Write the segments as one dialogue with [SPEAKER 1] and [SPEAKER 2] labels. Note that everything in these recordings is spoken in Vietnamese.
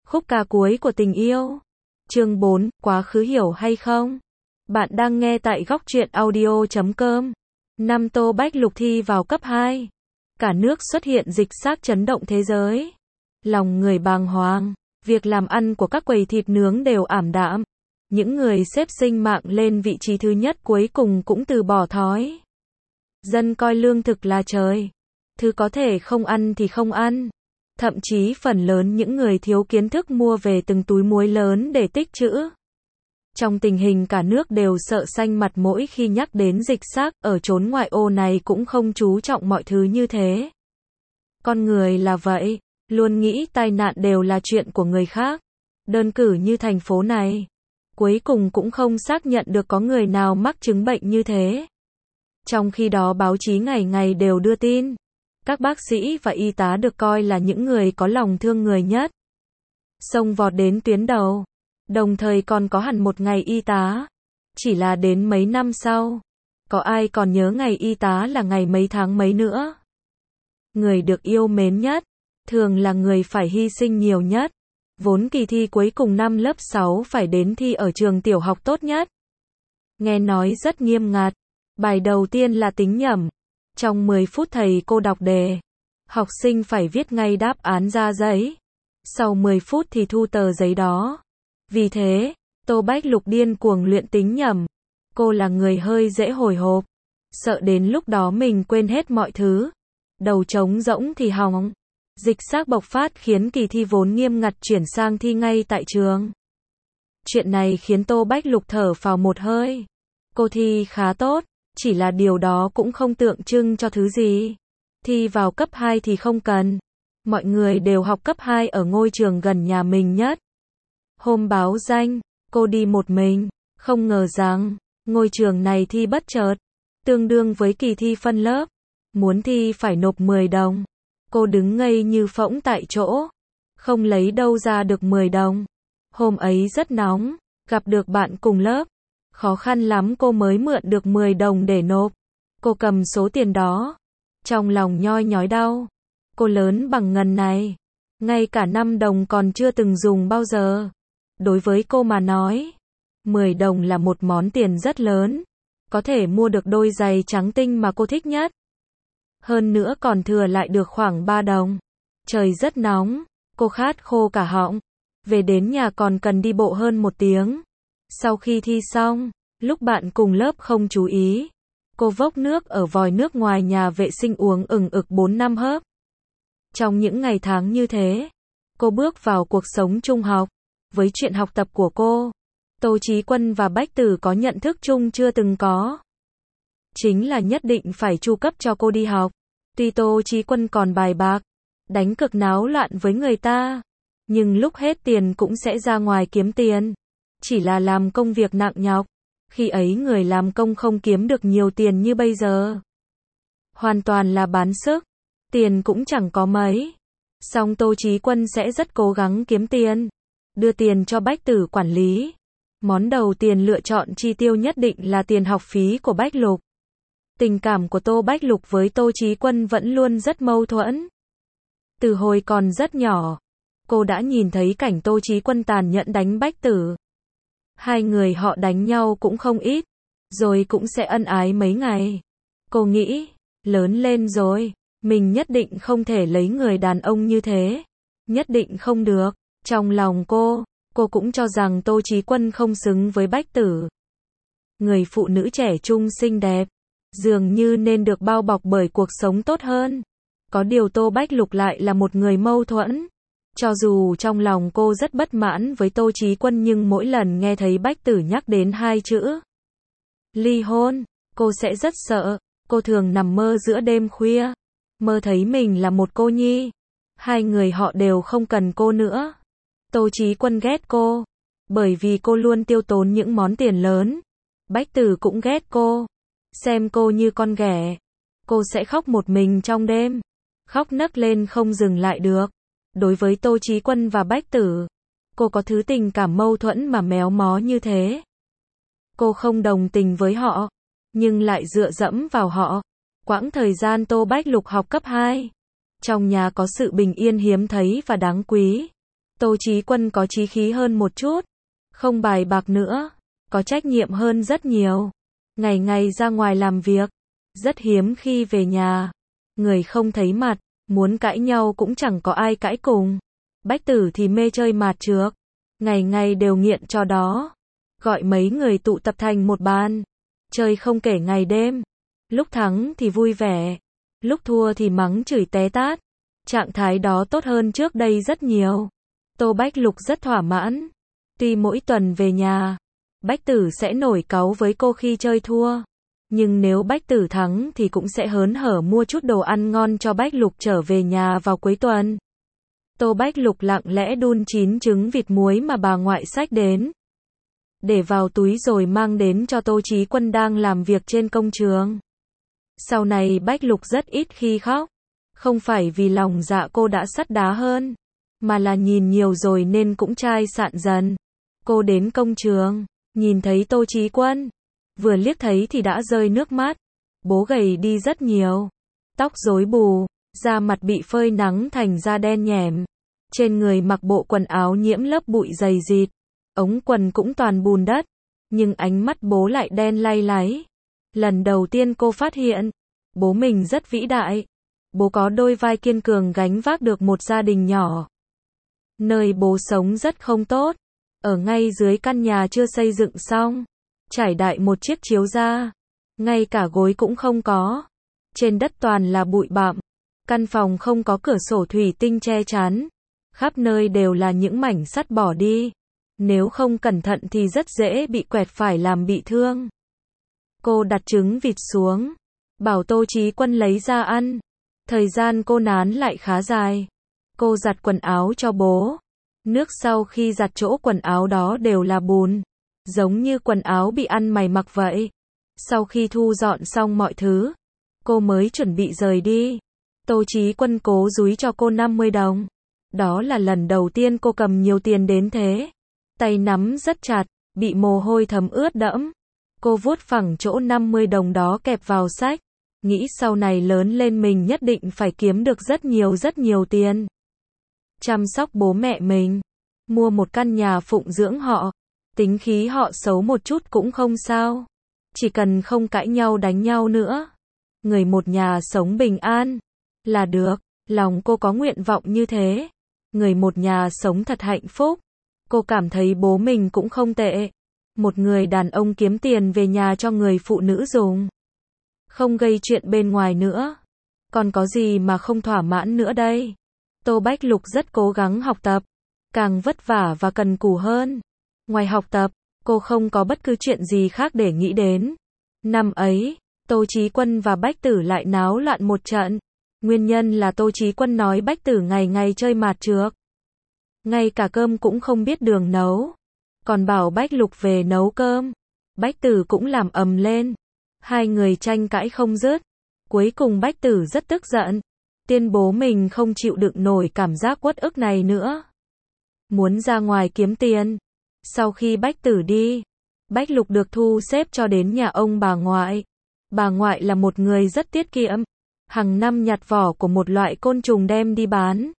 [SPEAKER 1] Khúc ca cuối của tình yêu. Chương 4, quá khứ hiểu hay không? Bạn đang nghe tại góc truyện audio.com. Năm Tô Bách Lục thi vào cấp 2. Cả nước xuất hiện dịch xác chấn động thế giới. Lòng người bàng hoàng, việc làm ăn của các quầy thịt nướng đều ảm đạm. Những người xếp sinh mạng lên vị trí thứ nhất cuối cùng cũng từ bỏ thói. Dân coi lương thực là trời. Thứ có thể không ăn thì không ăn. Thậm chí phần lớn những người thiếu kiến thức mua về từng túi muối lớn để tích trữ. Trong tình hình cả nước đều sợ xanh mặt mỗi khi nhắc đến dịch xác, ở chốn ngoại ô này cũng không chú trọng mọi thứ như thế. Con người là vậy, luôn nghĩ tai nạn đều là chuyện của người khác. Đơn cử như thành phố này, cuối cùng cũng không xác nhận được có người nào mắc chứng bệnh như thế. Trong khi đó báo chí ngày ngày đều đưa tin. Các bác sĩ và y tá được coi là những người có lòng thương người nhất. Xông vọt đến tuyến đầu. Đồng thời còn có hẳn một ngày y tá. Chỉ là đến mấy năm sau. Có ai còn nhớ ngày y tá là ngày mấy tháng mấy nữa? Người được yêu mến nhất. Thường là người phải hy sinh nhiều nhất. Vốn kỳ thi cuối cùng năm lớp 6 phải đến thi ở trường tiểu học tốt nhất. Nghe nói rất nghiêm ngặt. Bài đầu tiên là tính nhẩm. Trong 10 phút thầy cô đọc đề. Học sinh phải viết ngay đáp án ra giấy. Sau 10 phút thì thu tờ giấy đó. Vì thế, Tô Bách Lục điên cuồng luyện tính nhẩm. Cô là người hơi dễ hồi hộp. Sợ đến lúc đó mình quên hết mọi thứ. Đầu trống rỗng thì hỏng. Dịch xác bộc phát khiến kỳ thi vốn nghiêm ngặt chuyển sang thi ngay tại trường. Chuyện này khiến Tô Bách Lục thở phào một hơi. Cô thi khá tốt. Chỉ là điều đó cũng không tượng trưng cho thứ gì. Thi vào cấp 2 thì không cần. Mọi người đều học cấp 2 ở ngôi trường gần nhà mình nhất. Hôm báo danh, cô đi một mình. Không ngờ rằng, ngôi trường này thi bất chợt. Tương đương với kỳ thi phân lớp. Muốn thi phải nộp 10 đồng. Cô đứng ngây như phỗng tại chỗ. Không lấy đâu ra được 10 đồng. Hôm ấy rất nóng, gặp được bạn cùng lớp. Khó khăn lắm cô mới mượn được 10 đồng để nộp. Cô cầm số tiền đó. Trong lòng nhoi nhói đau. Cô lớn bằng ngần này. Ngay cả 5 đồng còn chưa từng dùng bao giờ. Đối với cô mà nói, 10 đồng là một món tiền rất lớn. Có thể mua được đôi giày trắng tinh mà cô thích nhất. Hơn nữa còn thừa lại được khoảng 3 đồng. Trời rất nóng. Cô khát khô cả họng. Về đến nhà còn cần đi bộ hơn 1 tiếng. Sau khi thi xong, lúc bạn cùng lớp không chú ý, cô vốc nước ở vòi nước ngoài nhà vệ sinh uống ừng ực 4-5 hớp. Trong những ngày tháng như thế, cô bước vào cuộc sống trung học. Với chuyện học tập của cô, Tô Chí Quân và Bách Tử có nhận thức chung chưa từng có. Chính là nhất định phải chu cấp cho cô đi học. Tuy Tô Chí Quân còn bài bạc, đánh cực náo loạn với người ta, nhưng lúc hết tiền cũng sẽ ra ngoài kiếm tiền. Chỉ là làm công việc nặng nhọc. Khi ấy người làm công không kiếm được nhiều tiền như bây giờ. Hoàn toàn là bán sức. Tiền cũng chẳng có mấy. Song Tô Chí Quân sẽ rất cố gắng kiếm tiền. Đưa tiền cho Bách Tử quản lý. Món đầu tiên lựa chọn chi tiêu nhất định là tiền học phí của Bách Lục. Tình cảm của Tô Bách Lục với Tô Chí Quân vẫn luôn rất mâu thuẫn. Từ hồi còn rất nhỏ, cô đã nhìn thấy cảnh Tô Chí Quân tàn nhẫn đánh Bách Tử. Hai người họ đánh nhau cũng không ít, rồi cũng sẽ ân ái mấy ngày. Cô nghĩ, lớn lên rồi, mình nhất định không thể lấy người đàn ông như thế. Nhất định không được. Trong lòng cô cũng cho rằng Tô Chí Quân không xứng với Bách Tử. Người phụ nữ trẻ trung xinh đẹp, dường như nên được bao bọc bởi cuộc sống tốt hơn. Có điều Tô Bách Lục lại là một người mâu thuẫn. Cho dù trong lòng cô rất bất mãn với Tô Chí Quân nhưng mỗi lần nghe thấy Bách Tử nhắc đến 2 chữ ly hôn, cô sẽ rất sợ. Cô thường nằm mơ giữa đêm khuya, mơ thấy mình là một cô nhi. Hai người họ đều không cần cô nữa. Tô Chí Quân ghét cô, bởi vì cô luôn tiêu tốn những món tiền lớn. Bách Tử cũng ghét cô, xem cô như con ghẻ. Cô sẽ khóc một mình trong đêm, khóc nấc lên không dừng lại được. Đối với Tô Chí Quân và Bách Tử, cô có thứ tình cảm mâu thuẫn mà méo mó như thế. Cô không đồng tình với họ, nhưng lại dựa dẫm vào họ. Quãng thời gian Tô Bách Lục học cấp 2, trong nhà có sự bình yên hiếm thấy và đáng quý. Tô Chí Quân có chí khí hơn một chút, không bài bạc nữa, có trách nhiệm hơn rất nhiều. Ngày ngày ra ngoài làm việc, rất hiếm khi về nhà. Người không thấy mặt, muốn cãi nhau cũng chẳng có ai cãi cùng. Bách Tử thì mê chơi mạt trược, ngày ngày đều nghiện trò đó. Gọi mấy người tụ tập thành một bàn, chơi không kể ngày đêm. Lúc thắng thì vui vẻ, lúc thua thì mắng chửi té tát. Trạng thái đó tốt hơn trước đây rất nhiều. Tô Bách Lục rất thỏa mãn. Tuy mỗi tuần về nhà, Bách Tử sẽ nổi cáu với cô khi chơi thua. Nhưng nếu Bách Tử thắng thì cũng sẽ hớn hở mua chút đồ ăn ngon cho Bách Lục trở về nhà vào cuối tuần. Tô Bách Lục lặng lẽ đun 9 trứng vịt muối mà bà ngoại xách đến, để vào túi rồi mang đến cho Tô Chí Quân đang làm việc trên công trường. Sau này Bách Lục rất ít khi khóc. Không phải vì lòng dạ cô đã sắt đá hơn, mà là nhìn nhiều rồi nên cũng chai sạn dần. Cô đến công trường, nhìn thấy Tô Chí Quân, vừa liếc thấy thì đã rơi nước mắt. Bố gầy đi rất nhiều, tóc rối bù, da mặt bị phơi nắng thành da đen nhẻm. Trên người mặc bộ quần áo nhiễm lớp bụi dày dịt, ống quần cũng toàn bùn đất, nhưng ánh mắt bố lại đen lay láy. Lần đầu tiên cô phát hiện, bố mình rất vĩ đại. Bố có đôi vai kiên cường gánh vác được một gia đình nhỏ. Nơi bố sống rất không tốt, ở ngay dưới căn nhà chưa xây dựng xong, trải đại một chiếc chiếu ra, ngay cả gối cũng không có. Trên đất toàn là bụi bặm, căn phòng không có cửa sổ thủy tinh che chắn, khắp nơi đều là những mảnh sắt bỏ đi. Nếu không cẩn thận thì rất dễ bị quẹt phải làm bị thương. Cô đặt trứng vịt xuống, bảo Tô Chí Quân lấy ra ăn. Thời gian cô nán lại khá dài. Cô giặt quần áo cho bố. Nước sau khi giặt chỗ quần áo đó đều là bùn, giống như quần áo bị ăn mày mặc vậy. Sau khi thu dọn xong mọi thứ, cô mới chuẩn bị rời đi. Tô Chí Quân cố dúi cho cô 50 đồng. Đó là lần đầu tiên cô cầm nhiều tiền đến thế. Tay nắm rất chặt, bị mồ hôi thấm ướt đẫm. Cô vuốt phẳng chỗ 50 đồng đó kẹp vào xách. Nghĩ sau này lớn lên mình nhất định phải kiếm được rất nhiều tiền. Chăm sóc bố mẹ mình. Mua một căn nhà phụng dưỡng họ. Tính khí họ xấu một chút cũng không sao. Chỉ cần không cãi nhau đánh nhau nữa. Người một nhà sống bình an là được. Lòng cô có nguyện vọng như thế. Người một nhà sống thật hạnh phúc. Cô cảm thấy bố mình cũng không tệ. Một người đàn ông kiếm tiền về nhà cho người phụ nữ dùng. Không gây chuyện bên ngoài nữa. Còn có gì mà không thỏa mãn nữa đây? Tô Bách Lục rất cố gắng học tập, càng vất vả và cần cù hơn. Ngoài học tập, cô không có bất cứ chuyện gì khác để nghĩ đến. Năm ấy, Tô Chí Quân và Bách Tử lại náo loạn một trận. Nguyên nhân là Tô Chí Quân nói Bách Tử ngày ngày chơi mạt trược, ngay cả cơm cũng không biết đường nấu, còn bảo Bách Lục về nấu cơm. Bách Tử cũng làm ầm lên. Hai người tranh cãi không dứt. Cuối cùng Bách Tử rất tức giận, tuyên bố mình không chịu đựng nổi cảm giác uất ức này nữa, muốn ra ngoài kiếm tiền. Sau khi Bách Tử đi, Bách Lục được thu xếp cho đến nhà ông bà ngoại. Bà ngoại là một người rất tiết kiệm, hàng năm nhặt vỏ của một loại côn trùng đem đi bán.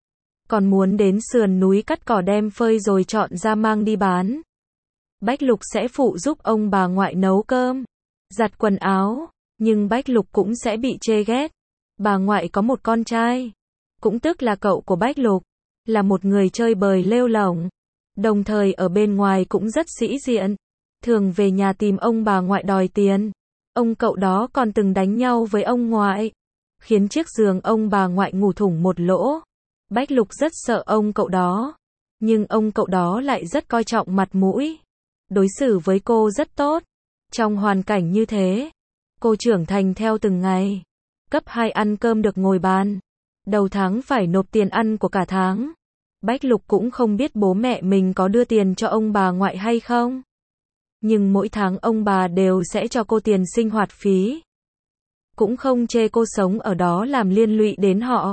[SPEAKER 1] Còn muốn đến sườn núi cắt cỏ đem phơi rồi chọn ra mang đi bán. Bách Lục sẽ phụ giúp ông bà ngoại nấu cơm, giặt quần áo, nhưng Bách Lục cũng sẽ bị chê ghét. Bà ngoại có một con trai, cũng tức là cậu của Bách Lục, là một người chơi bời lêu lổng, đồng thời ở bên ngoài cũng rất sĩ diện, thường về nhà tìm ông bà ngoại đòi tiền. Ông cậu đó còn từng đánh nhau với ông ngoại, khiến chiếc giường ông bà ngoại ngủ thủng một lỗ. Bách Lục rất sợ ông cậu đó, nhưng ông cậu đó lại rất coi trọng mặt mũi, đối xử với cô rất tốt. Trong hoàn cảnh như thế, cô trưởng thành theo từng ngày. Cấp 2 ăn cơm được ngồi bàn, đầu tháng phải nộp tiền ăn của cả tháng. Bách Lục cũng không biết bố mẹ mình có đưa tiền cho ông bà ngoại hay không, nhưng mỗi tháng ông bà đều sẽ cho cô tiền sinh hoạt phí. Cũng không chê cô sống ở đó làm liên lụy đến họ.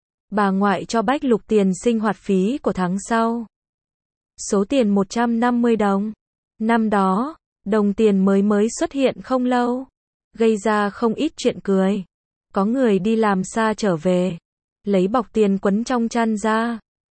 [SPEAKER 1] Bà ngoại cho Bách Lục tiền sinh hoạt phí của tháng sau, số tiền 150 đồng. Năm đó, đồng tiền mới xuất hiện không lâu, gây ra không ít chuyện cười. Có người đi làm xa trở về, lấy bọc tiền quấn trong chăn ra,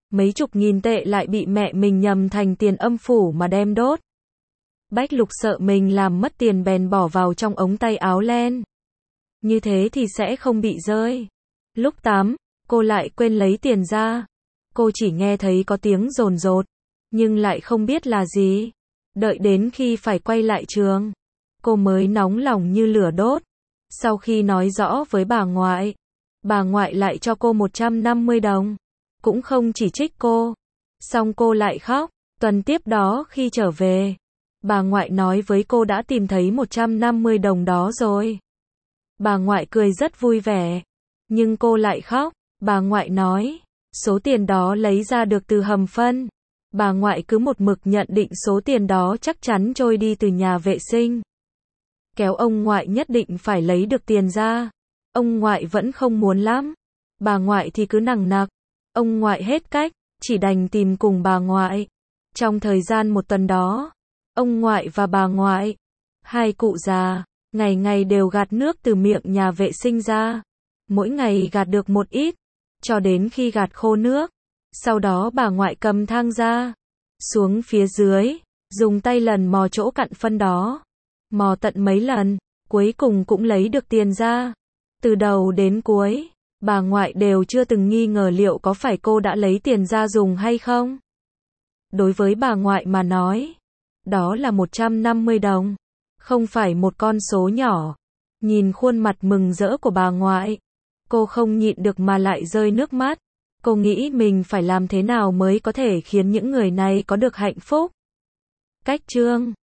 [SPEAKER 1] mấy chục nghìn tệ lại bị mẹ mình nhầm thành tiền âm phủ mà đem đốt. Bách Lục sợ mình làm mất tiền bèn bỏ vào trong ống tay áo len. Như thế thì sẽ không bị rơi. Lúc tắm, cô lại quên lấy tiền ra. Cô chỉ nghe thấy có tiếng rồn rột, nhưng lại không biết là gì. Đợi đến khi phải quay lại trường, cô mới nóng lòng như lửa đốt. Sau khi nói rõ với bà ngoại lại cho cô 150 đồng. Cũng không chỉ trích cô. Xong cô lại khóc. Tuần tiếp đó khi trở về, bà ngoại nói với cô đã tìm thấy 150 đồng đó rồi. Bà ngoại cười rất vui vẻ. Nhưng cô lại khóc. Bà ngoại nói, số tiền đó lấy ra được từ hầm phân. Bà ngoại cứ một mực nhận định số tiền đó chắc chắn trôi đi từ nhà vệ sinh. Kéo ông ngoại nhất định phải lấy được tiền ra. Ông ngoại vẫn không muốn lắm. Bà ngoại thì cứ nằng nặc. Ông ngoại hết cách, chỉ đành tìm cùng bà ngoại. Trong thời gian một tuần đó, ông ngoại và bà ngoại, hai cụ già, ngày ngày đều gạt nước từ miệng nhà vệ sinh ra. Mỗi ngày gạt được một ít, cho đến khi gạt khô nước. Sau đó bà ngoại cầm thang ra, xuống phía dưới, dùng tay lần mò chỗ cặn phân đó. Mò tận mấy lần, cuối cùng cũng lấy được tiền ra. Từ đầu đến cuối, bà ngoại đều chưa từng nghi ngờ liệu có phải cô đã lấy tiền ra dùng hay không. Đối với bà ngoại mà nói, đó là 150 đồng, không phải một con số nhỏ. Nhìn khuôn mặt mừng rỡ của bà ngoại, cô không nhịn được mà lại rơi nước mắt. Cô nghĩ mình phải làm thế nào mới có thể khiến những người này có được hạnh phúc. Cách chương